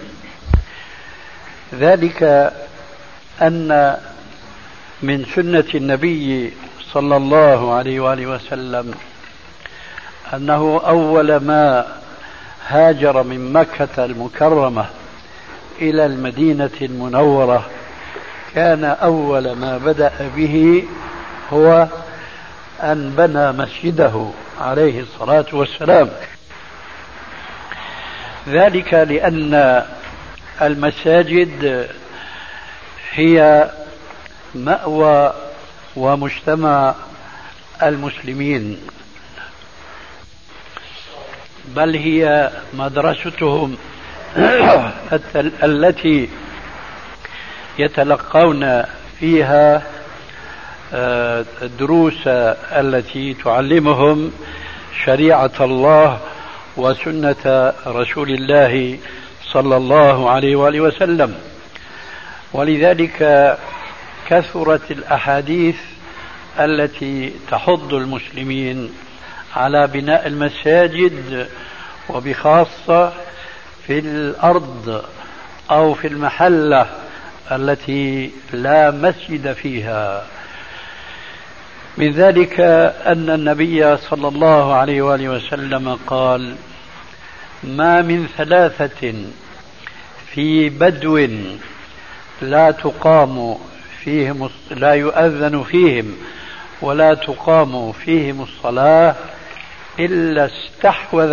ذلك أن من سنة النبي صلى الله عليه وآله وسلم أنه أول ما هاجر من مكة المكرمة إلى المدينة المنورة كان أول ما بدأ به هو أن بنى مسجده عليه الصلاة والسلام. ذلك لأن المساجد هي مأوى ومجتمع المسلمين، بل هي مدرستهم التي يتلقون فيها الدروس التي تعلمهم شريعة الله وسنة رسول الله صلى الله عليه وآله وسلم. ولذلك كثرت الأحاديث التي تحض المسلمين على بناء المساجد، وبخاصة في الأرض أو في المحلة التي لا مسجد فيها. من ذلك أن النبي صلى الله عليه وآله وسلم قال: ما من ثلاثة في بدو لا يؤذن فيهم ولا تقام فيهم الصلاة إلا استحوذ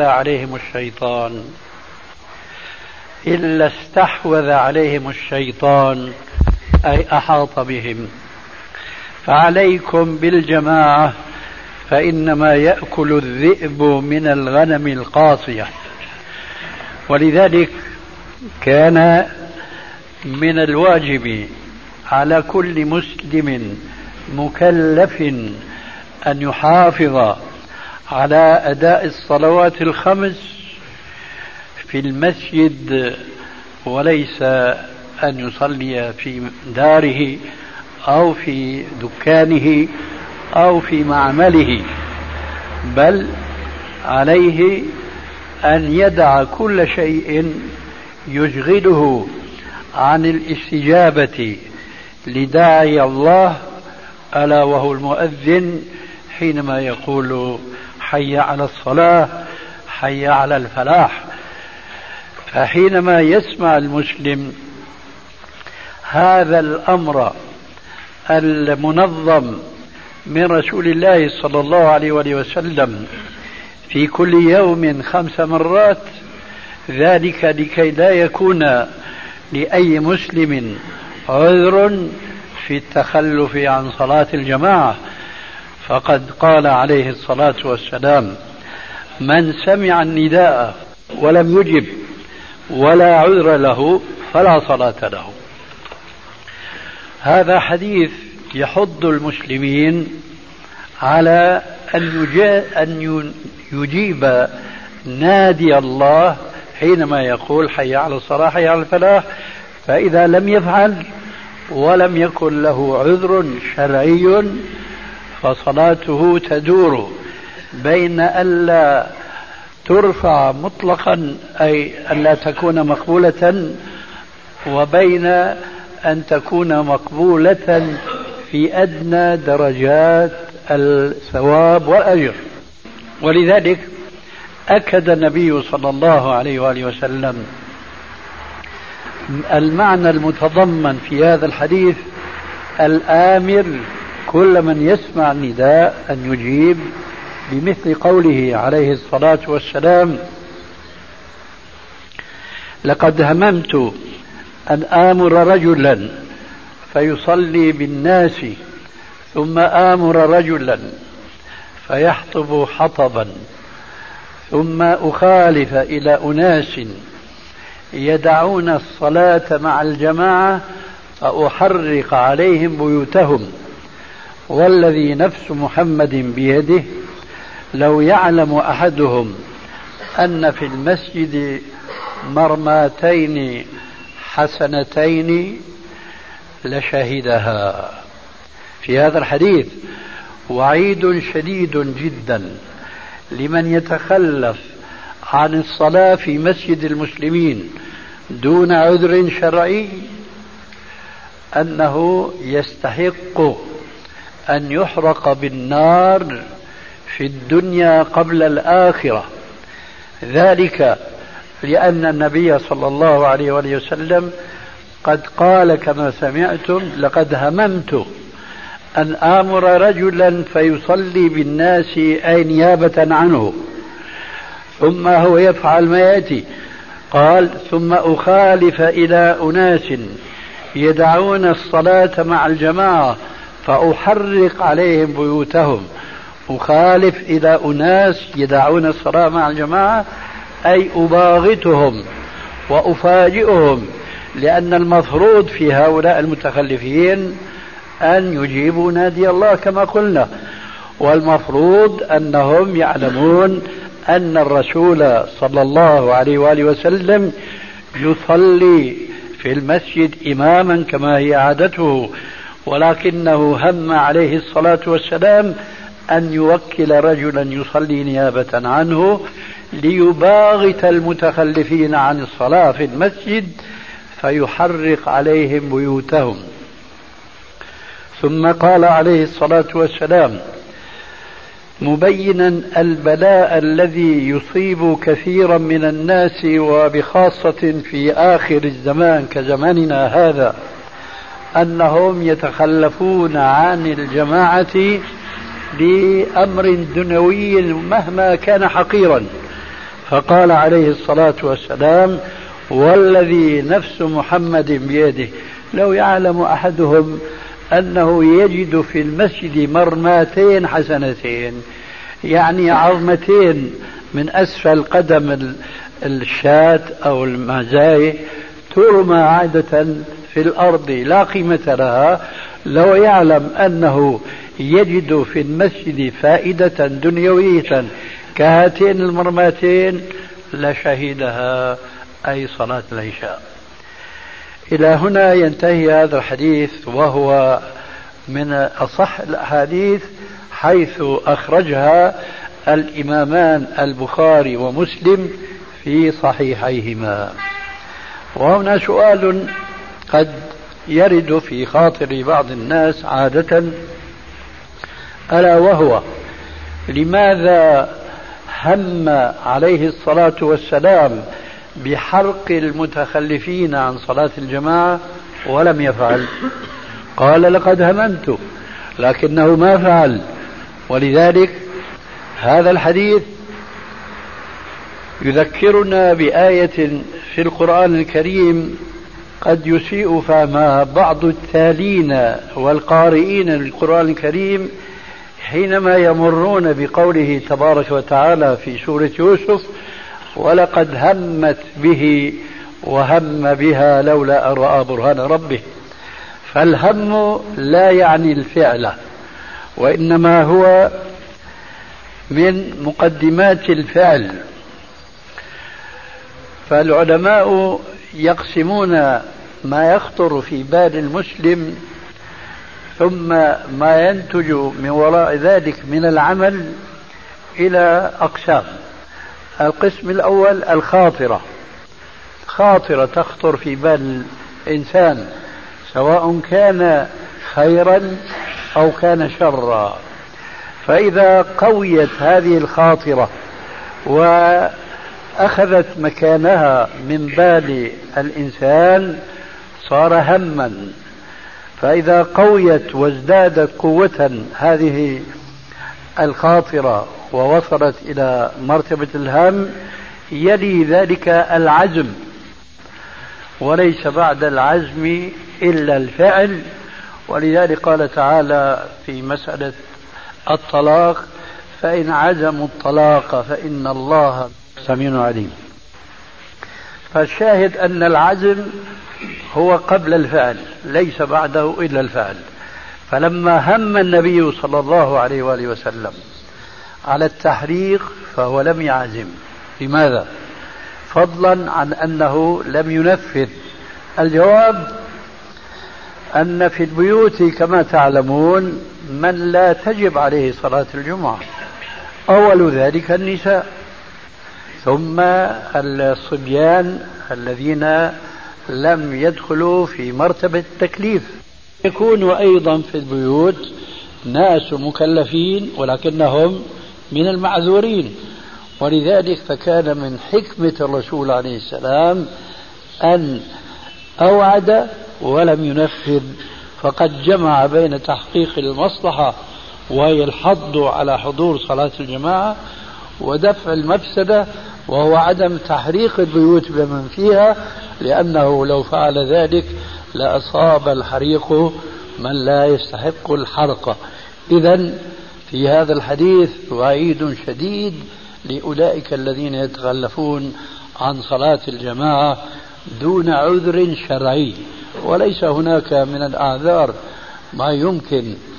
عليهم الشيطان أي أحاط بهم. فعليكم بالجماعة فإنما يأكل الذئب من الغنم القاصية. ولذلك كان من الواجب على كل مسلم مكلف أن يحافظ على أداء الصلوات الخمس في المسجد، وليس أن يصلي في داره أو في دكانه أو في معمله، بل عليه أن يدع كل شيء يشغله عن الاستجابة لداعي الله، ألا وهو المؤذن، حينما يقول: حي على الصلاة، حي على الفلاح. فحينما يسمع المسلم هذا الأمر المنظم من رسول الله صلى الله عليه وسلم في كل يوم 5 مرات، ذلك لكي لا يكون لأي مسلم عذر في التخلف عن صلاة الجماعة. فقد قال عليه الصلاة والسلام: من سمع النداء ولم يجب ولا عذر له فلا صلاة له. هذا حديث يحض المسلمين على أن يجيب نادي الله حينما يقول: حي على الصلاة، حي على الفلاح. فإذا لم يفعل ولم يكن له عذر شرعي فصلاته تدور بين ألا ترفع مطلقا، أي ألا تكون مقبولة، وبين أن تكون مقبولة في أدنى درجات الثواب والأجر. ولذلك أكد النبي صلى الله عليه وآله وسلم المعنى المتضمن في هذا الحديث، الآمر كل من يسمع النداء أن يجيب، بمثل قوله عليه الصلاة والسلام: لقد هممت أن آمر رجلا فيصلي بالناس، ثم آمر رجلا فيحطب حطبا، ثم أخالف إلى أناس يدعون الصلاة مع الجماعة فأحرق عليهم بيوتهم، والذي نفس محمد بيده لو يعلم أحدهم أن في المسجد مرماتين حسنتين لشهدها. في هذا الحديث وعيد شديد جدا لمن يتخلف عن الصلاة في مسجد المسلمين دون عذر شرعي، أنه يستحق أن يحرق بالنار في الدنيا قبل الآخرة. ذلك لأن النبي صلى الله عليه وسلم قد قال كما سمعتم: لقد هممت أن آمر رجلا فيصلي بالناس أي نيابة عنه، ثم هو يفعل ما يأتي. قال: ثم أخالف إلى أناس يدعون الصلاة مع الجماعة فأحرق عليهم بيوتهم. أخالف إلى أناس يدعون الصلاة مع الجماعة أي أباغتهم وأفاجئهم، لأن المفروض في هؤلاء المتخلفين أن يجيبوا نادي الله كما قلنا. والمفروض أنهم يعلمون أن الرسول صلى الله عليه وآله وسلم يصلي في المسجد إماما كما هي عادته، ولكنه هم عليه الصلاة والسلام أن يوكل رجلا يصلي نيابة عنه ليباغت المتخلفين عن الصلاة في المسجد فيحرق عليهم بيوتهم. ثم قال عليه الصلاة والسلام مبينا البلاء الذي يصيب كثيرا من الناس وبخاصة في آخر الزمان كزماننا هذا، أنهم يتخلفون عن الجماعة لأمر دنيوي مهما كان حقيرا. فقال عليه الصلاة والسلام والذي نفس محمد بيده لو يعلم أحدهم أنه يجد في المسجد مرماتين حسنتين، يعني عظمتين من أسفل قدم الشاة أو المعزاية ترمى عادة في الأرض لا قيمة لها، لو يعلم أنه يجد في المسجد فائدة دنيوية كهاتين المرماتين لشهدها، أي صلاة العشاء. إلى هنا ينتهي هذا الحديث، وهو من أصح الأحاديث حيث أخرجها الإمامان البخاري ومسلم في صحيحيهما. وهنا سؤال قد يرد في خاطر بعض الناس عادة، ألا وهو لماذا هم عليه الصلاة والسلام بحرق المتخلفين عن صلاة الجماعة ولم يفعل؟ قال لقد هممت لكنه ما فعل. ولذلك هذا الحديث يذكرنا بآية في القرآن الكريم قد يسيء فهمها بعض التالين والقارئين للقرآن الكريم حينما يمرون بقوله تبارك وتعالى في سورة يوسف ولقد همت به وهم بها لولا أن رأى برهان ربه. فالهم لا يعني الفعل، وإنما هو من مقدمات الفعل. فالعلماء يقسمون ما يخطر في بال المسلم ثم ما ينتج من وراء ذلك من العمل إلى أقسام. القسم الأول الخاطرة، خاطرة تخطر في بال الإنسان سواء كان خيرا أو كان شرا، فإذا قويت هذه الخاطرة وأخذت مكانها من بال الإنسان صار هما، فإذا قويت وازدادت قوة هذه الخاطرة ووصلت إلى مرتبة الهم يلي ذلك العزم، وليس بعد العزم إلا الفعل. ولذلك قال تعالى في مسألة الطلاق فإن عزموا الطلاق فإن الله سميع عليم. فالشاهد أن العزم هو قبل الفعل ليس بعده إلا الفعل. فلما هم النبي صلى الله عليه وآله وسلم على التحريق فهو لم يعزم. لماذا؟ فضلا عن أنه لم ينفذ. الجواب أن في البيوت كما تعلمون من لا تجب عليه صلاة الجمعة، أول ذلك النساء، ثم الصبيان الذين لم يدخلوا في مرتبة التكليف. يكون أيضا في البيوت ناس مكلفين ولكنهم من المعذورين. ولذلك فكان من حكمة الرسول عليه السلام أن أوعد ولم ينفذ، فقد جمع بين تحقيق المصلحة وهي الحض على حضور صلاة الجماعة ودفع المفسدة وهو عدم تحريق البيوت بمن فيها، لأنه لو فعل ذلك لأصاب الحريق من لا يستحق الحرق. إذن في هذا الحديث وعيد شديد لأولئك الذين يتخلفون عن صلاة الجماعة دون عذر شرعي، وليس هناك من الأعذار ما يمكن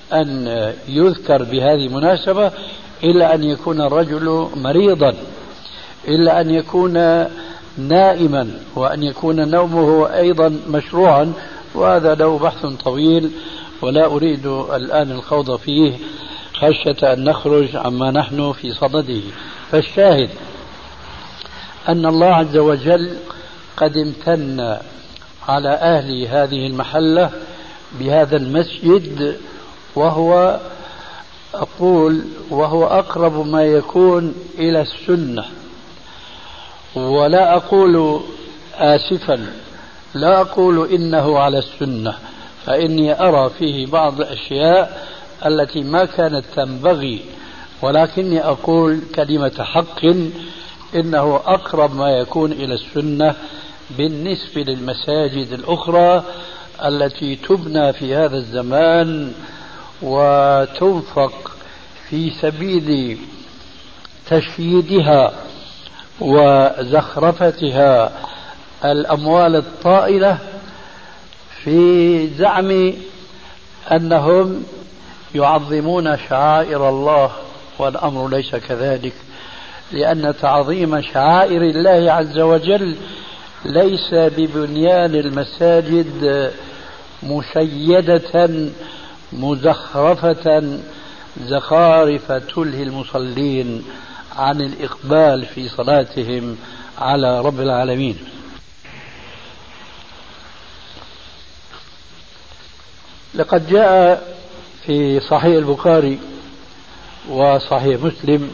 أن يذكر بهذه المناسبة إلا أن يكون الرجل مريضا، إلا أن يكون نائما، وأن يكون نومه أيضا مشروعا، وهذا له بحث طويل ولا أريد الآن الخوض فيه خشية أن نخرج عما نحن في صدده. فالشاهد أن الله عز وجل قد امتن على أهل هذه المحلة بهذا المسجد، وهو أقرب ما يكون إلى السنة. ولا أقول آسفا، لا أقول إنه على السنة، فإني أرى فيه بعض الأشياء التي ما كانت تنبغي، ولكني أقول كلمة حق إنه أقرب ما يكون إلى السنة بالنسبة للمساجد الأخرى التي تبنى في هذا الزمان وتنفق في سبيل تشييدها وزخرفتها الأموال الطائلة في زعم أنهم يعظمون شعائر الله، والأمر ليس كذلك، لأن تعظيم شعائر الله عز وجل ليس ببنيان المساجد مشيدة مزخرفة زخارف تلهي المصلين عن الإقبال في صلاتهم على رب العالمين. لقد جاء في صحيح البخاري وصحيح مسلم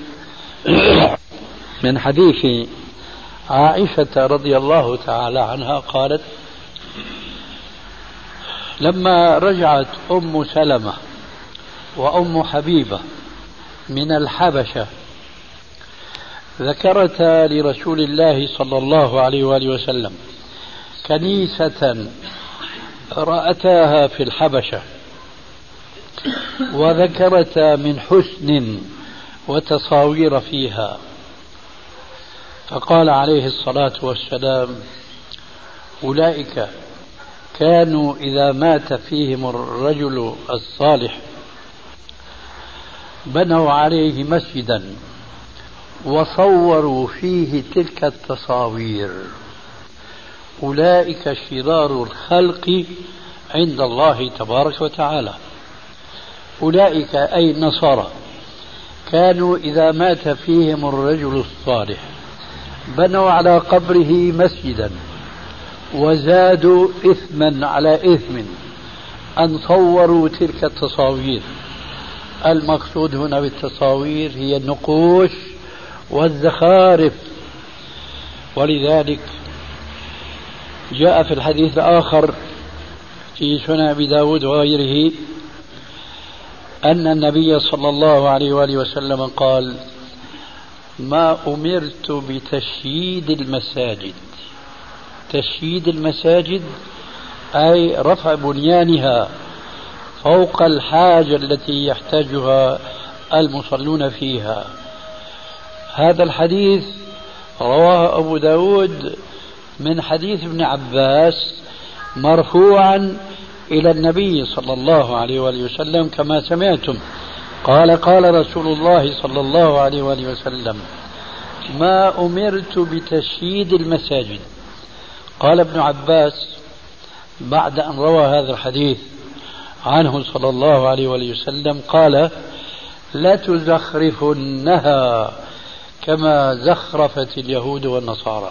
من حديث عائشة رضي الله تعالى عنها قالت: لما رجعت أم سلمة وأم حبيبة من الحبشة ذكرتا لرسول الله صلى الله عليه وآله وسلم كنيسة رأتاها في الحبشة، وذكرتا من حسن وتصاوير فيها، فقال عليه الصلاة والسلام: أولئك كانوا إذا مات فيهم الرجل الصالح بنوا عليه مسجدا وصوروا فيه تلك التصاوير، أولئك شرار الخلق عند الله تبارك وتعالى. أولئك أي النصارى كانوا إذا مات فيهم الرجل الصالح بنوا على قبره مسجدا وزادوا إثما على إثم أن صوروا تلك التصاوير. المقصود هنا بالتصاوير هي النقوش والزخارف. ولذلك جاء في الحديث الآخر في سنن أبي داود وغيره أن النبي صلى الله عليه وآله وسلم قال: ما أمرت بتشييد المساجد. تشييد المساجد أي رفع بنيانها فوق الحاجة التي يحتاجها المصلون فيها. هذا الحديث رواه أبو داود من حديث ابن عباس مرفوعا إلى النبي صلى الله عليه وآله وسلم كما سمعتم. قال رسول الله صلى الله عليه وآله وسلم: ما أمرت بتشييد المساجد. قال ابن عباس بعد أن روى هذا الحديث عنه صلى الله عليه وآله وسلم قال: لتزخرفنها كما زخرفت اليهود والنصارى.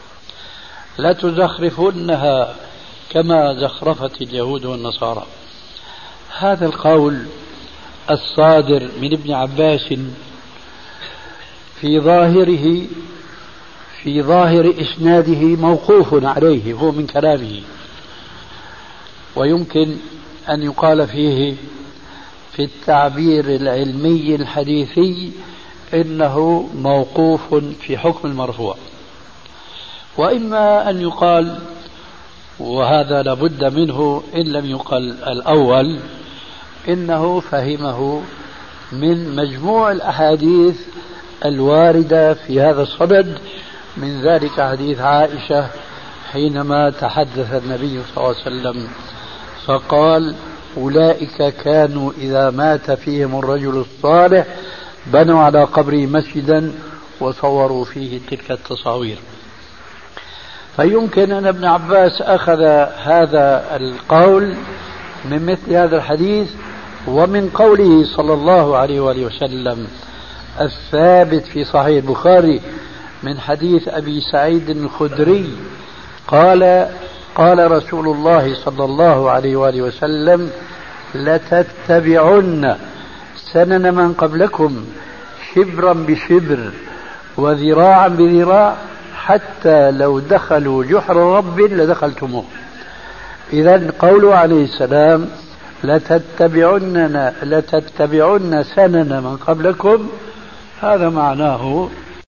لتزخرفنها كما زخرفت اليهود والنصارى. هذا القول الصادر من ابن عباس في ظاهر إسناده موقوف عليه، هو من كلامه، ويمكن أن يقال فيه في التعبير العلمي الحديثي إنه موقوف في حكم المرفوع. وإما أن يقال، وهذا لابد منه إن لم يقل الأول، إنه فهمه من مجموع الأحاديث الواردة في هذا الصدد، من ذلك حديث عائشة حينما تحدث النبي صلى الله عليه وسلم فقال: أولئك كانوا إذا مات فيهم الرجل الصالح بنوا على قبره مسجدا وصوروا فيه تلك التصاوير. فيمكن أن ابن عباس أخذ هذا القول من مثل هذا الحديث ومن قوله صلى الله عليه وآله وسلم الثابت في صحيح البخاري من حديث أبي سعيد الخدري قال قال رسول الله صلى الله عليه وآله وسلم لتتبعن سنن من قبلكم شبرا بشبر وذراعا بذراع حتى لو دخلوا جحر رب لدخلتموه. إذن قوله عليه السلام لتتبعن سنن من قبلكم هذا معناه